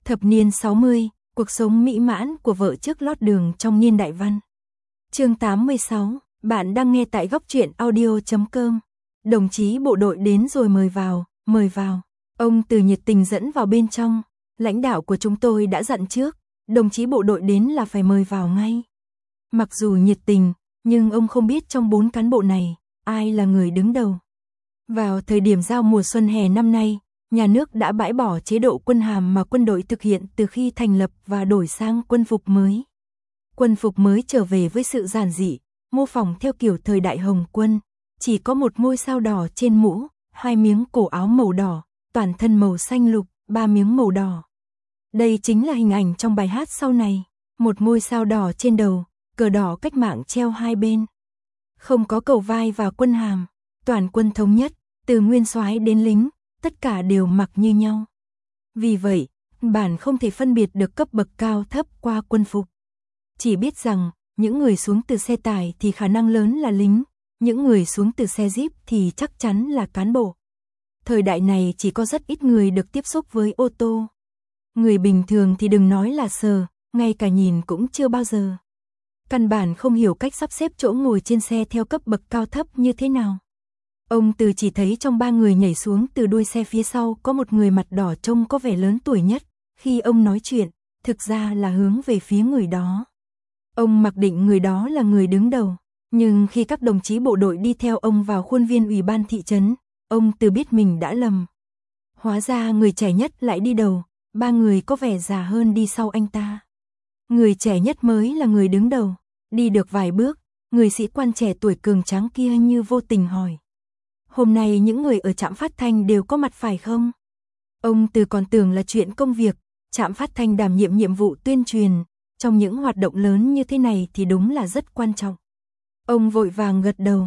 Thập niên 60, cuộc sống mỹ mãn của vợ trước lót đường trong niên đại văn. Chương 86, bạn đang nghe tại góc truyện audio.com. Đồng chí bộ đội đến rồi mời vào, mời vào. Ông Từ nhiệt tình dẫn vào bên trong. Lãnh đạo của chúng tôi đã dặn trước, đồng chí bộ đội đến là phải mời vào ngay. Mặc dù nhiệt tình, nhưng ông không biết trong 4 cán bộ này, ai là người đứng đầu. Vào thời điểm giao mùa xuân hè năm nay, nhà nước đã bãi bỏ chế độ quân hàm mà quân đội thực hiện từ khi thành lập và đổi sang quân phục mới. Quân phục mới trở về với sự giản dị, mô phỏng theo kiểu thời đại Hồng Quân, chỉ có một ngôi sao đỏ trên mũ, 2 miếng cổ áo màu đỏ, toàn thân màu xanh lục, 3 miếng màu đỏ. Đây chính là hình ảnh trong bài hát sau này, một ngôi sao đỏ trên đầu, cờ đỏ cách mạng treo hai bên. Không có cầu vai và quân hàm, toàn quân thống nhất, từ nguyên soái đến lính, tất cả đều mặc như nhau. Vì vậy, bản không thể phân biệt được cấp bậc cao thấp qua quân phục. Chỉ biết rằng, những người xuống từ xe tải thì khả năng lớn là lính, những người xuống từ xe jeep thì chắc chắn là cán bộ. Thời đại này chỉ có rất ít người được tiếp xúc với ô tô. Người bình thường thì đừng nói là sờ, ngay cả nhìn cũng chưa bao giờ. Căn bản không hiểu cách sắp xếp chỗ ngồi trên xe theo cấp bậc cao thấp như thế nào. Ông Từ chỉ thấy trong 3 người nhảy xuống từ đuôi xe phía sau có một người mặt đỏ trông có vẻ lớn tuổi nhất. Khi ông nói chuyện, thực ra là hướng về phía người đó. Ông mặc định người đó là người đứng đầu. Nhưng khi các đồng chí bộ đội đi theo ông vào khuôn viên ủy ban thị trấn, ông Từ biết mình đã lầm. Hóa ra người trẻ nhất lại đi đầu, 3 người có vẻ già hơn đi sau anh ta. Người trẻ nhất mới là người đứng đầu. Đi được vài bước, người sĩ quan trẻ tuổi cường tráng kia như vô tình hỏi: "Hôm nay những người ở trạm phát thanh đều có mặt phải không?" Ông Từ còn tưởng là chuyện công việc, trạm phát thanh đảm nhiệm nhiệm vụ tuyên truyền, trong những hoạt động lớn như thế này thì đúng là rất quan trọng. Ông vội vàng gật đầu: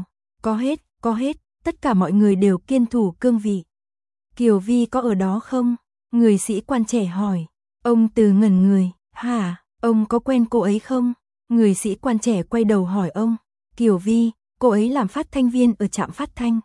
có hết, tất cả mọi người đều kiên thủ cương vị." "Kiều Vi có ở đó không?" Người sĩ quan trẻ hỏi. Ông Từ ngẩn người: "Hả, ông có quen cô ấy không?" Người sĩ quan trẻ quay đầu hỏi ông: "Kiều Vi, cô ấy làm phát thanh viên ở trạm phát thanh."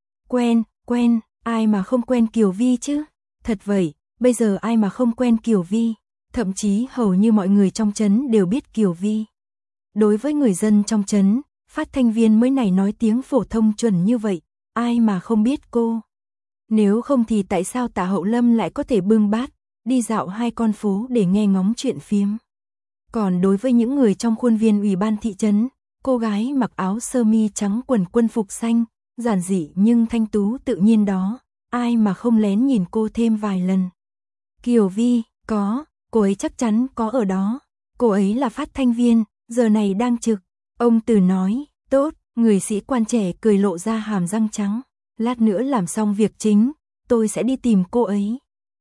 Quen, ai mà không quen Kiều Vi chứ? Thật vậy, bây giờ ai mà không quen Kiều Vi? Thậm chí hầu như mọi người trong trấn đều biết Kiều Vi. Đối với người dân trong trấn, phát thanh viên mới này nói tiếng phổ thông chuẩn như vậy, ai mà không biết cô? Nếu không thì tại sao Tạ Hậu Lâm lại có thể bưng bát, đi dạo 2 con phố để nghe ngóng chuyện phiếm? Còn đối với những người trong khuôn viên ủy ban thị trấn, cô gái mặc áo sơ mi trắng quần quân phục xanh, giản dị nhưng thanh tú tự nhiên đó, ai mà không lén nhìn cô thêm vài lần. Kiều Vi, có, cô ấy chắc chắn có ở đó. Cô ấy là phát thanh viên, giờ này đang trực. Ông Từ nói. Tốt, người sĩ quan trẻ cười lộ ra hàm răng trắng. Lát nữa làm xong việc chính, tôi sẽ đi tìm cô ấy.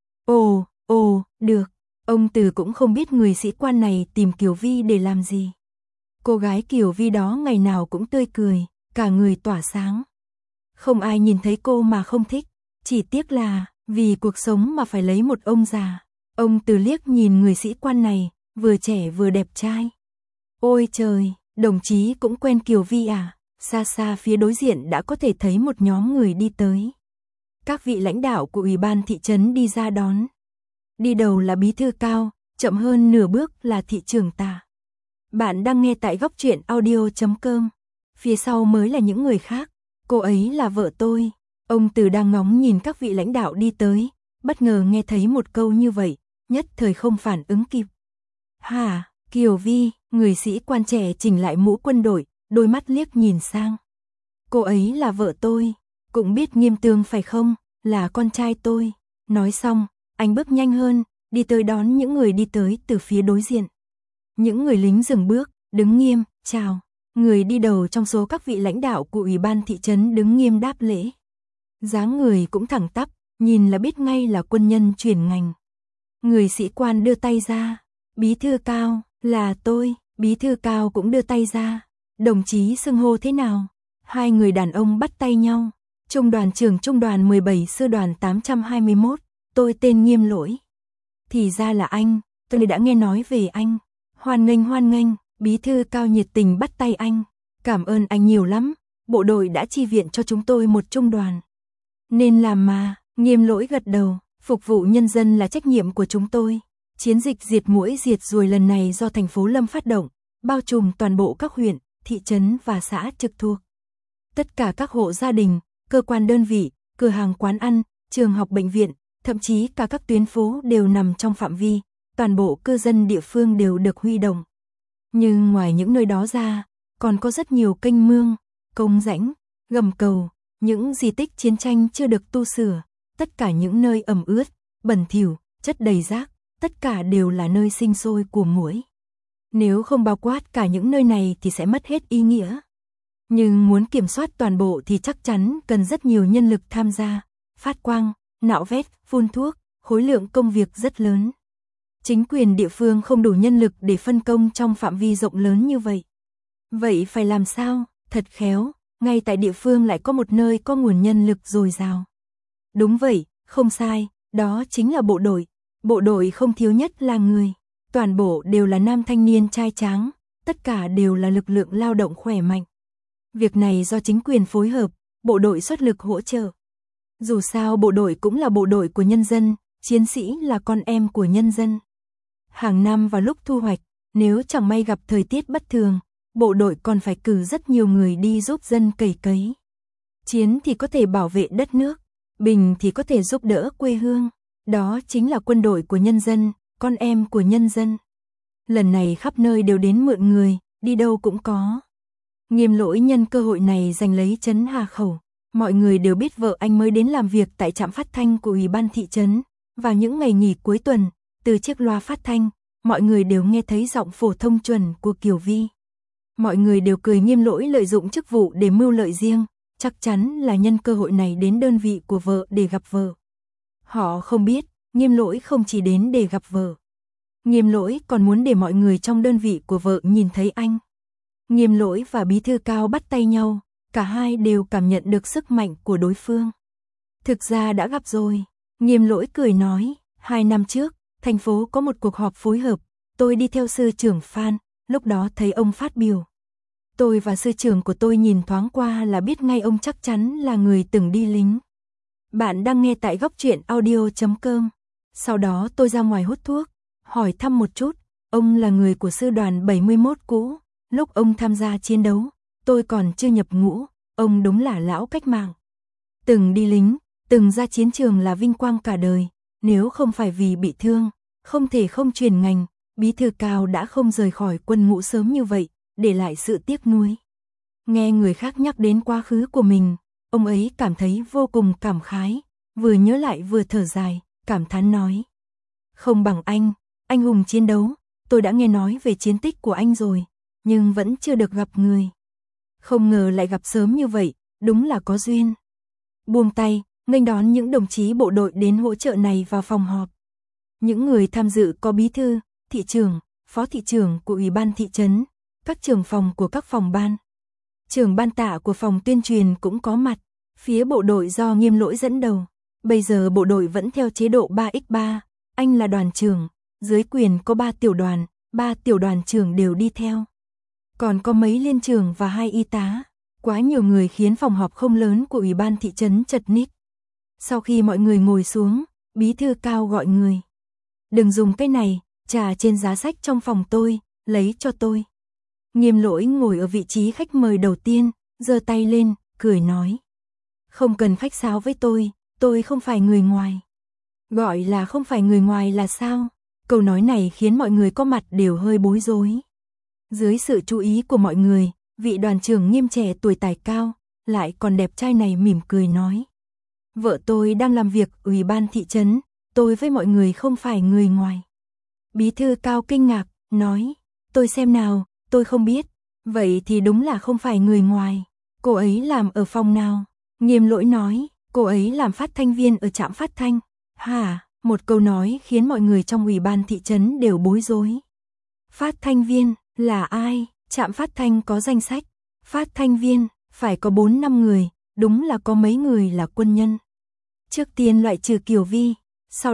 Ồ, được. Ông Từ cũng không biết người sĩ quan này tìm Kiều Vi để làm gì. Cô gái Kiều Vi đó ngày nào cũng tươi cười, cả người tỏa sáng. Không ai nhìn thấy cô mà không thích, chỉ tiếc là vì cuộc sống mà phải lấy một ông già. Ông Từ liếc nhìn người sĩ quan này, vừa trẻ vừa đẹp trai. Ôi trời, đồng chí cũng quen Kiều Vi à? Xa xa phía đối diện đã có thể thấy một nhóm người đi tới. Các vị lãnh đạo của ủy ban thị trấn đi ra đón. Đi đầu là bí thư Cao, chậm hơn nửa bước là thị trưởng Tạ. Bạn đang nghe tại góc truyện audio.com. Phía sau mới là những người khác. Cô ấy là vợ tôi. Ông Từ đang ngóng nhìn các vị lãnh đạo đi tới, bất ngờ nghe thấy một câu như vậy, nhất thời không phản ứng kịp. Hả, Kiều Vi, người sĩ quan trẻ chỉnh lại mũ quân đội, đôi mắt liếc nhìn sang. Cô ấy là vợ tôi, cũng biết Nghiêm Tường phải không, là con trai tôi. Nói xong, anh bước nhanh hơn, đi tới đón những người đi tới từ phía đối diện. Những người lính dừng bước, đứng nghiêm, chào. Người đi đầu trong số các vị lãnh đạo của ủy ban thị trấn đứng nghiêm đáp lễ. Dáng người cũng thẳng tắp, nhìn là biết ngay là quân nhân chuyển ngành. Người sĩ quan đưa tay ra. Bí thư Cao, là tôi. Bí thư Cao cũng đưa tay ra. Đồng chí xưng hô thế nào? 2 người đàn ông bắt tay nhau. Trung đoàn trưởng trung đoàn 17 sư đoàn 821, tôi tên Nghiêm Lỗi. Thì ra là anh, tôi đã nghe nói về anh. Hoan nghênh. Bí thư Cao nhiệt tình bắt tay anh. Cảm ơn anh nhiều lắm, bộ đội đã chi viện cho chúng tôi một trung đoàn. Nên làm mà, Nghiêm Lỗi gật đầu, phục vụ nhân dân là trách nhiệm của chúng tôi. Chiến dịch diệt muỗi diệt ruồi lần này do thành phố Lâm phát động, bao trùm toàn bộ các huyện, thị trấn và xã trực thuộc. Tất cả các hộ gia đình, cơ quan đơn vị, cửa hàng quán ăn, trường học bệnh viện, thậm chí cả các tuyến phố đều nằm trong phạm vi, toàn bộ cư dân địa phương đều được huy động. Nhưng ngoài những nơi đó ra, còn có rất nhiều kênh mương, cống rãnh, gầm cầu, những di tích chiến tranh chưa được tu sửa, tất cả những nơi ẩm ướt, bẩn thỉu, chất đầy rác, tất cả đều là nơi sinh sôi của muỗi. Nếu không bao quát cả những nơi này thì sẽ mất hết ý nghĩa. Nhưng muốn kiểm soát toàn bộ thì chắc chắn cần rất nhiều nhân lực tham gia, phát quang, nạo vét, phun thuốc, khối lượng công việc rất lớn. Chính quyền địa phương không đủ nhân lực để phân công trong phạm vi rộng lớn như vậy. Vậy phải làm sao? Thật khéo, ngay tại địa phương lại có một nơi có nguồn nhân lực dồi dào. Đúng vậy, không sai, đó chính là bộ đội. Bộ đội không thiếu nhất là người. Toàn bộ đều là nam thanh niên trai tráng, tất cả đều là lực lượng lao động khỏe mạnh. Việc này do chính quyền phối hợp, bộ đội xuất lực hỗ trợ. Dù sao bộ đội cũng là bộ đội của nhân dân, chiến sĩ là con em của nhân dân. Hàng năm vào lúc thu hoạch, nếu chẳng may gặp thời tiết bất thường, bộ đội còn phải cử rất nhiều người đi giúp dân cày cấy. Chiến thì có thể bảo vệ đất nước, bình thì có thể giúp đỡ quê hương. Đó chính là quân đội của nhân dân, con em của nhân dân. Lần này khắp nơi đều đến mượn người, đi đâu cũng có. Nghiêm Lỗi nhân cơ hội này giành lấy trấn Hà Khẩu. Mọi người đều biết vợ anh mới đến làm việc tại trạm phát thanh của Ủy ban thị trấn. Vào những ngày nghỉ cuối tuần, từ chiếc loa phát thanh, mọi người đều nghe thấy giọng phổ thông chuẩn của Kiều Vi. Mọi người đều cười Nghiêm Lỗi lợi dụng chức vụ để mưu lợi riêng, chắc chắn là nhân cơ hội này đến đơn vị của vợ để gặp vợ. Họ không biết, Nghiêm Lỗi không chỉ đến để gặp vợ. Nghiêm Lỗi còn muốn để mọi người trong đơn vị của vợ nhìn thấy anh. Nghiêm Lỗi và Bí thư Cao bắt tay nhau, cả hai đều cảm nhận được sức mạnh của đối phương. Thực ra đã gặp rồi, Nghiêm Lỗi cười nói, 2 năm trước, thành phố có một cuộc họp phối hợp, tôi đi theo sư trưởng Phan, lúc đó thấy ông phát biểu. Tôi và sư trưởng của tôi nhìn thoáng qua là biết ngay ông chắc chắn là người từng đi lính. Bạn đang nghe tại góc truyện audio.com. Sau đó tôi ra ngoài hút thuốc, hỏi thăm một chút, ông là người của sư đoàn 71 cũ, lúc ông tham gia chiến đấu, tôi còn chưa nhập ngũ, ông đúng là lão cách mạng. Từng đi lính, từng ra chiến trường là vinh quang cả đời, nếu không phải vì bị thương, không thể không chuyển ngành, Bí thư Cao đã không rời khỏi quân ngũ sớm như vậy, để lại sự tiếc nuối. Nghe người khác nhắc đến quá khứ của mình, ông ấy cảm thấy vô cùng cảm khái, vừa nhớ lại vừa thở dài, cảm thán nói. Không bằng anh hùng chiến đấu, tôi đã nghe nói về chiến tích của anh rồi, nhưng vẫn chưa được gặp người. Không ngờ lại gặp sớm như vậy, đúng là có duyên. Buông tay, nghênh đón những đồng chí bộ đội đến hỗ trợ này vào phòng họp. Những người tham dự có bí thư, thị trưởng, phó thị trưởng của Ủy ban thị trấn, các trưởng phòng của các phòng ban. Trưởng ban tạ của phòng tuyên truyền cũng có mặt, phía bộ đội do Nghiêm Lỗi dẫn đầu. Bây giờ bộ đội vẫn theo chế độ 3x3, anh là đoàn trưởng, dưới quyền có 3 tiểu đoàn, 3 tiểu đoàn trưởng đều đi theo. Còn có mấy liên trưởng và 2 y tá, quá nhiều người khiến phòng họp không lớn của Ủy ban thị trấn chật ních. Sau khi mọi người ngồi xuống, Bí thư Cao gọi người. Đừng dùng cái này, trà trên giá sách trong phòng tôi, lấy cho tôi. Nghiêm Lỗi ngồi ở vị trí khách mời đầu tiên, giơ tay lên, cười nói. Không cần khách sáo với tôi không phải người ngoài. Gọi là không phải người ngoài là sao? Câu nói này khiến mọi người có mặt đều hơi bối rối. Dưới sự chú ý của mọi người, vị đoàn trưởng Nghiêm trẻ tuổi tài cao, lại còn đẹp trai này mỉm cười nói. Vợ tôi đang làm việc Ủy ban thị trấn, tôi với mọi người không phải người ngoài. Bí thư Cao kinh ngạc, nói. Tôi xem nào, tôi không biết. Vậy thì đúng là không phải người ngoài. Cô ấy làm ở phòng nào? Nghiêm Lỗi nói, cô ấy làm phát thanh viên ở trạm phát thanh. Hả? Một câu nói khiến mọi người trong Ủy ban thị trấn đều bối rối. Phát thanh viên là ai? Trạm phát thanh có danh sách. Phát thanh viên phải có 4-5 người, đúng là có mấy người là quân nhân. Trước tiên loại trừ Kiều Vi, sau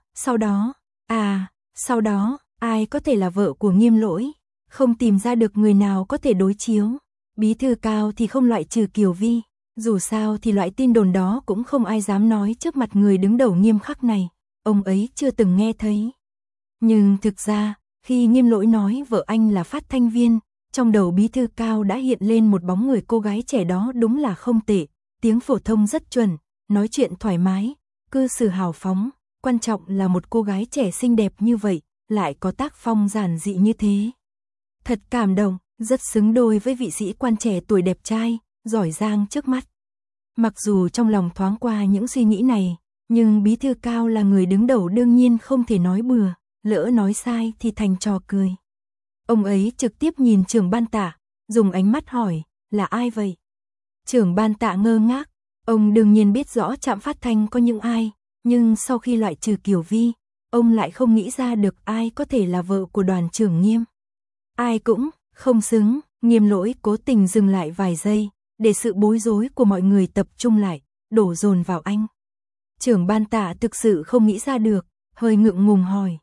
đó, ai có thể là vợ của Nghiêm Lỗi, không tìm ra được người nào có thể đối chiếu. Bí thư Cao thì không loại trừ Kiều Vi, dù sao thì loại tin đồn đó cũng không ai dám nói trước mặt người đứng đầu nghiêm khắc này, ông ấy chưa từng nghe thấy. Nhưng thực ra, khi Nghiêm Lỗi nói vợ anh là phát thanh viên, trong đầu Bí thư Cao đã hiện lên một bóng người cô gái trẻ đó đúng là không tệ, tiếng phổ thông rất chuẩn, nói chuyện thoải mái, cư xử hào phóng, quan trọng là một cô gái trẻ xinh đẹp như vậy, lại có tác phong giản dị như thế. Thật cảm động, rất xứng đôi với vị sĩ quan trẻ tuổi đẹp trai, giỏi giang trước mắt. Mặc dù trong lòng thoáng qua những suy nghĩ này, nhưng Bí thư Cao là người đứng đầu đương nhiên không thể nói bừa, lỡ nói sai thì thành trò cười. Ông ấy trực tiếp nhìn trưởng ban Tạ, dùng ánh mắt hỏi, là ai vậy? Trưởng ban Tạ ngơ ngác, ông đương nhiên biết rõ trạm phát thanh có những ai, nhưng sau khi loại trừ Kiều Vi, ông lại không nghĩ ra được ai có thể là vợ của đoàn trưởng Nghiêm. Ai cũng không xứng, Nghiêm Lỗi cố tình dừng lại vài giây, để sự bối rối của mọi người tập trung lại, đổ dồn vào anh. Trưởng ban Tạ thực sự không nghĩ ra được, hơi ngượng ngùng hỏi.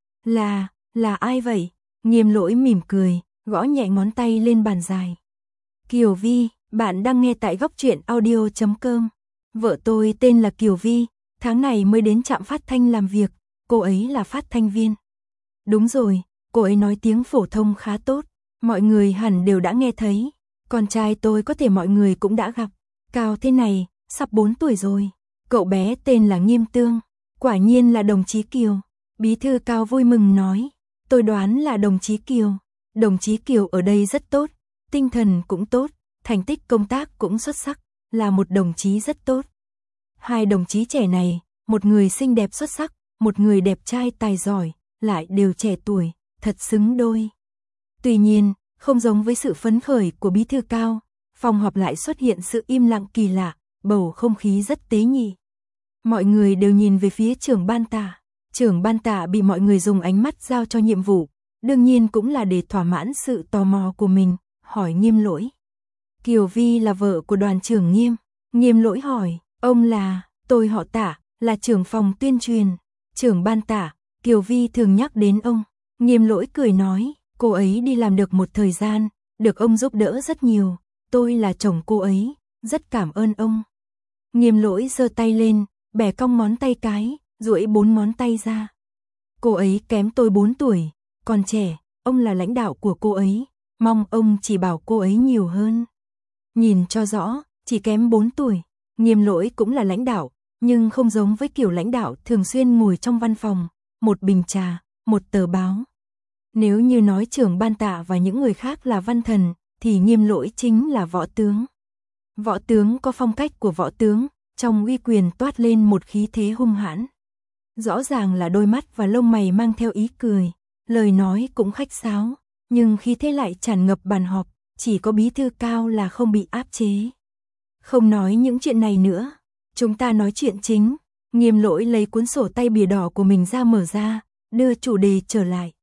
Là ai vậy? Nghiêm Lỗi mỉm cười, gõ nhẹ ngón tay lên bàn dài. Kiều Vi, bạn đang nghe tại góc truyện audio.com. Vợ tôi tên là Kiều Vi, tháng này mới đến trạm phát thanh làm việc, cô ấy là phát thanh viên. Đúng rồi, cô ấy nói tiếng phổ thông khá tốt, mọi người hẳn đều đã nghe thấy. Con trai tôi có thể mọi người cũng đã gặp, cao thế này, sắp 4 tuổi rồi. Cậu bé tên là Nghiêm Tương, quả nhiên là đồng chí Kiều. Bí thư Cao vui mừng nói, tôi đoán là đồng chí Kiều. Đồng chí Kiều ở đây rất tốt, tinh thần cũng tốt, thành tích công tác cũng xuất sắc, là một đồng chí rất tốt. Hai đồng chí trẻ này, một người xinh đẹp xuất sắc, một người đẹp trai tài giỏi, lại đều trẻ tuổi, thật xứng đôi. Tuy nhiên, không giống với sự phấn khởi của Bí thư Cao, phòng họp lại xuất hiện sự im lặng kỳ lạ, bầu không khí rất tế nhị. Mọi người đều nhìn về phía trưởng ban Tạ. Trưởng ban Tạ bị mọi người dùng ánh mắt giao cho nhiệm vụ, đương nhiên cũng là để thỏa mãn sự tò mò của mình, hỏi Nghiêm Lỗi. Kiều Vi là vợ của đoàn trưởng Nghiêm. Nghiêm Lỗi hỏi, ông là, tôi họ Tạ, là trưởng phòng tuyên truyền. Trưởng ban Tạ, Kiều Vi thường nhắc đến ông. Nghiêm Lỗi cười nói, cô ấy đi làm được một thời gian, được ông giúp đỡ rất nhiều, tôi là chồng cô ấy, rất cảm ơn ông. Nghiêm Lỗi giơ tay lên, bẻ cong ngón tay cái, duỗi 4 ngón tay ra. Cô ấy kém tôi 4 tuổi, còn trẻ, ông là lãnh đạo của cô ấy, mong ông chỉ bảo cô ấy nhiều hơn. Nhìn cho rõ, chỉ kém 4 tuổi, Nghiêm Lỗi cũng là lãnh đạo, nhưng không giống với kiểu lãnh đạo thường xuyên ngồi trong văn phòng, một bình trà, một tờ báo. Nếu như nói trưởng ban Tạ và những người khác là văn thần, thì Nghiêm Lỗi chính là võ tướng. Võ tướng có phong cách của võ tướng, trong uy quyền toát lên một khí thế hung hãn. Rõ ràng là đôi mắt và lông mày mang theo ý cười, lời nói cũng khách sáo, nhưng khí thế lại tràn ngập bàn họp, chỉ có Bí thư Cao là không bị áp chế. Không nói những chuyện này nữa, chúng ta nói chuyện chính. Nghiêm Lỗi lấy cuốn sổ tay bìa đỏ của mình ra mở ra, đưa chủ đề trở lại.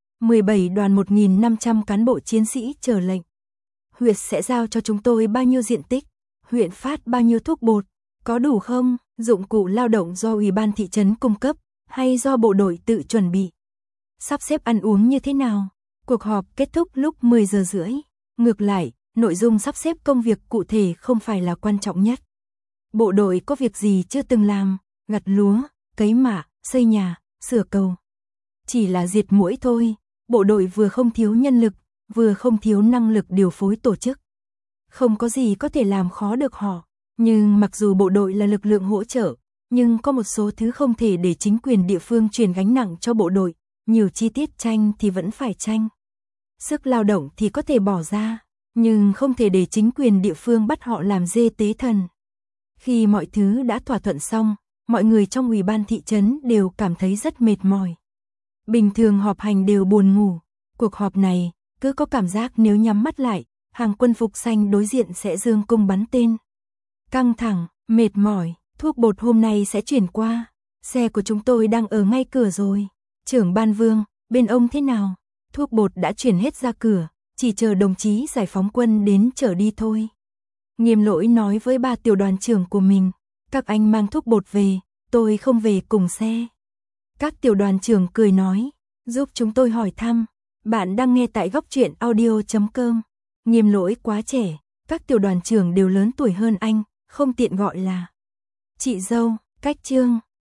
17 đoàn 1.500 cán bộ chiến sĩ chờ lệnh. Huyện sẽ giao cho chúng tôi bao nhiêu diện tích, huyện phát bao nhiêu thuốc bột, có đủ không, dụng cụ lao động do ủy ban thị trấn cung cấp, hay do bộ đội tự chuẩn bị. Sắp xếp ăn uống như thế nào, cuộc họp kết thúc lúc 10 giờ rưỡi. Ngược lại, nội dung sắp xếp công việc cụ thể không phải là quan trọng nhất. Bộ đội có việc gì chưa từng làm, gặt lúa, cấy mạ, xây nhà, sửa cầu. Chỉ là diệt muỗi thôi, bộ đội vừa không thiếu nhân lực, vừa không thiếu năng lực điều phối tổ chức. Không có gì có thể làm khó được họ, nhưng mặc dù bộ đội là lực lượng hỗ trợ, nhưng có một số thứ không thể để chính quyền địa phương chuyển gánh nặng cho bộ đội, nhiều chi tiết tranh thì vẫn phải tranh. Sức lao động thì có thể bỏ ra, nhưng không thể để chính quyền địa phương bắt họ làm dê tế thần. Khi mọi thứ đã thỏa thuận xong, mọi người trong ủy ban thị trấn đều cảm thấy rất mệt mỏi. Bình thường họp hành đều buồn ngủ, cuộc họp này cứ có cảm giác nếu nhắm mắt lại, hàng quân phục xanh đối diện sẽ giương cung bắn tên. Căng thẳng, mệt mỏi, thuốc bột hôm nay sẽ chuyển qua, xe của chúng tôi đang ở ngay cửa rồi. Trưởng ban Vương, bên ông thế nào? Thuốc bột đã chuyển hết ra cửa, chỉ chờ đồng chí giải phóng quân đến chở đi thôi. Nghiêm Lỗi nói với 3 tiểu đoàn trưởng của mình, các anh mang thuốc bột về, tôi không về cùng xe. Các tiểu đoàn trưởng cười nói, giúp chúng tôi hỏi thăm, bạn đang nghe tại góc truyện audio.com. Nghiêm Lỗi quá trẻ, các tiểu đoàn trưởng đều lớn tuổi hơn anh, không tiện gọi là chị dâu, cách trương.